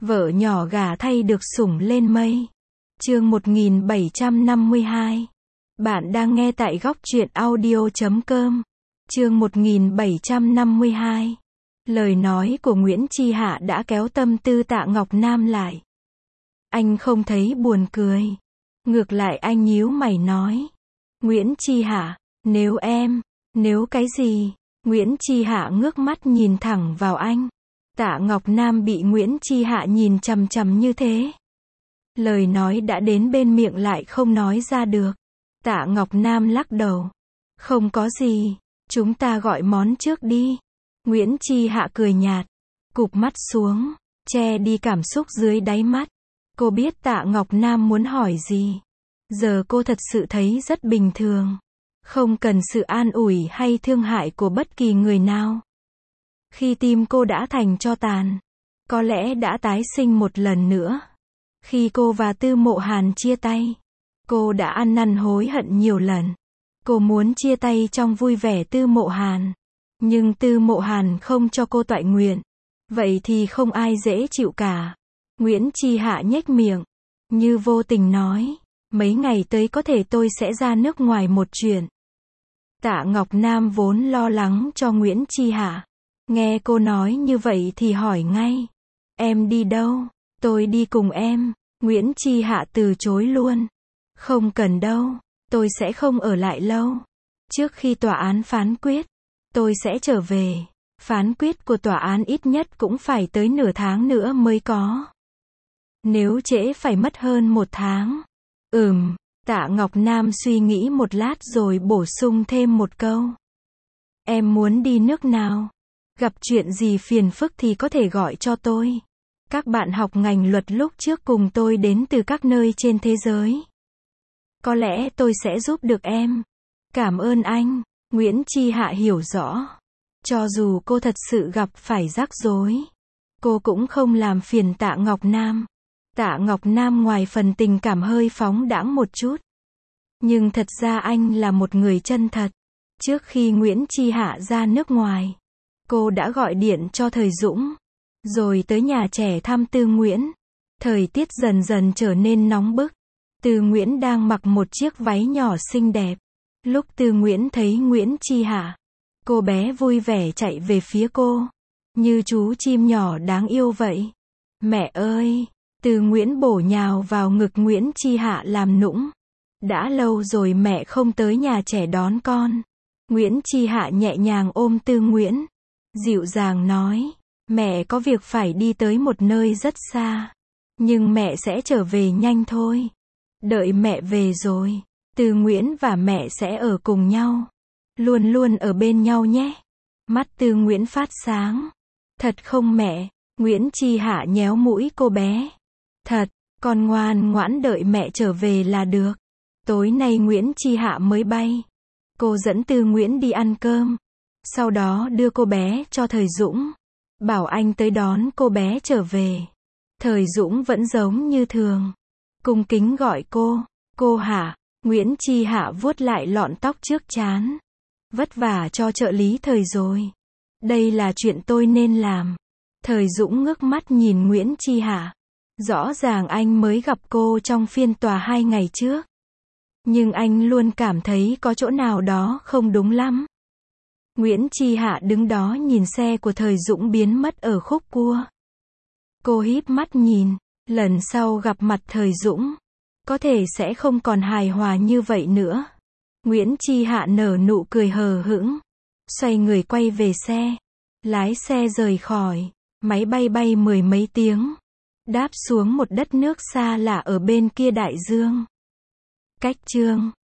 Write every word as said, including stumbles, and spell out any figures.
Vợ nhỏ gả thay được sủng lên mây. Chương một nghìn bảy trăm năm mươi hai. Bạn đang nghe tại góc truyện audio chấm com. Chương một nghìn bảy trăm năm mươi hai. Lời nói của Nguyễn Chi Hạ đã kéo tâm tư Tạ Ngọc Nam lại. Anh không thấy buồn cười. Ngược lại anh nhíu mày nói. Nguyễn Chi Hạ, nếu em, nếu cái gì? Nguyễn Chi Hạ ngước mắt nhìn thẳng vào anh. Tạ Ngọc Nam bị Nguyễn Chi Hạ nhìn chằm chằm như thế. Lời nói đã đến bên miệng lại không nói ra được. Tạ Ngọc Nam lắc đầu. Không có gì, chúng ta gọi món trước đi. Nguyễn Chi Hạ cười nhạt, cụp mắt xuống, che đi cảm xúc dưới đáy mắt. Cô biết Tạ Ngọc Nam muốn hỏi gì. Giờ cô thật sự thấy rất bình thường. Không cần sự an ủi hay thương hại của bất kỳ người nào. Khi tim cô đã thành tro tàn, có lẽ đã tái sinh một lần nữa. Khi cô và Tư Mộ Hàn chia tay, cô đã ăn năn hối hận nhiều lần. Cô muốn chia tay trong vui vẻ Tư Mộ Hàn, nhưng Tư Mộ Hàn không cho cô toại nguyện. Vậy thì không ai dễ chịu cả. Nguyễn Chi Hạ nhếch miệng, như vô tình nói, mấy ngày tới có thể tôi sẽ ra nước ngoài một chuyện. Tạ Ngọc Nam vốn lo lắng cho Nguyễn Chi Hạ. Nghe cô nói như vậy thì hỏi ngay. Em đi đâu? Tôi đi cùng em. Nguyễn Chi Hạ từ chối luôn. Không cần đâu, tôi sẽ không ở lại lâu. Trước khi tòa án phán quyết, tôi sẽ trở về. Phán quyết của tòa án ít nhất cũng phải tới nửa tháng nữa mới có. Nếu trễ phải mất hơn một tháng. Ừm, Tạ Ngọc Nam suy nghĩ một lát rồi bổ sung thêm một câu. Em muốn đi nước nào? Gặp chuyện gì phiền phức thì có thể gọi cho tôi. Các bạn học ngành luật lúc trước cùng tôi đến từ các nơi trên thế giới. Có lẽ tôi sẽ giúp được em. Cảm ơn anh. Nguyễn Chi Hạ hiểu rõ. Cho dù cô thật sự gặp phải rắc rối, cô cũng không làm phiền Tạ Ngọc Nam. Tạ Ngọc Nam ngoài phần tình cảm hơi phóng đãng một chút, nhưng thật ra anh là một người chân thật. Trước khi Nguyễn Chi Hạ ra nước ngoài, cô đã gọi điện cho Thời Dũng, rồi tới nhà trẻ thăm Tư Nguyễn. Thời tiết dần dần trở nên nóng bức. Tư Nguyễn đang mặc một chiếc váy nhỏ xinh đẹp. Lúc Tư Nguyễn thấy Nguyễn Chi Hạ, cô bé vui vẻ chạy về phía cô, như chú chim nhỏ đáng yêu vậy. Mẹ ơi! Tư Nguyễn bổ nhào vào ngực Nguyễn Chi Hạ làm nũng. Đã lâu rồi mẹ không tới nhà trẻ đón con. Nguyễn Chi Hạ nhẹ nhàng ôm Tư Nguyễn, dịu dàng nói, mẹ có việc phải đi tới một nơi rất xa, nhưng mẹ sẽ trở về nhanh thôi. Đợi mẹ về rồi, Tư Nguyễn và mẹ sẽ ở cùng nhau, luôn luôn ở bên nhau nhé. Mắt Tư Nguyễn phát sáng. Thật không mẹ? Nguyễn Chi Hạ nhéo mũi cô bé. Thật, con ngoan ngoãn đợi mẹ trở về là được. Tối nay Nguyễn Chi Hạ mới bay. Cô dẫn Tư Nguyễn đi ăn cơm, sau đó đưa cô bé cho Thời Dũng, bảo anh tới đón cô bé trở về. Thời Dũng vẫn giống như thường, cung kính gọi cô, cô Hạ. Nguyễn Chi Hạ vuốt lại lọn tóc trước trán. Vất vả cho trợ lý Thời rồi. Đây là chuyện tôi nên làm. Thời Dũng ngước mắt nhìn Nguyễn Chi Hạ. Rõ ràng anh mới gặp cô trong phiên tòa hai ngày trước, nhưng anh luôn cảm thấy có chỗ nào đó không đúng lắm. Nguyễn Chi Hạ đứng đó nhìn xe của Thời Dũng biến mất ở khúc cua. Cô híp mắt nhìn, lần sau gặp mặt Thời Dũng, có thể sẽ không còn hài hòa như vậy nữa. Nguyễn Chi Hạ nở nụ cười hờ hững, xoay người quay về xe, lái xe rời khỏi. Máy bay bay mười mấy tiếng, đáp xuống một đất nước xa lạ ở bên kia đại dương. Cách chương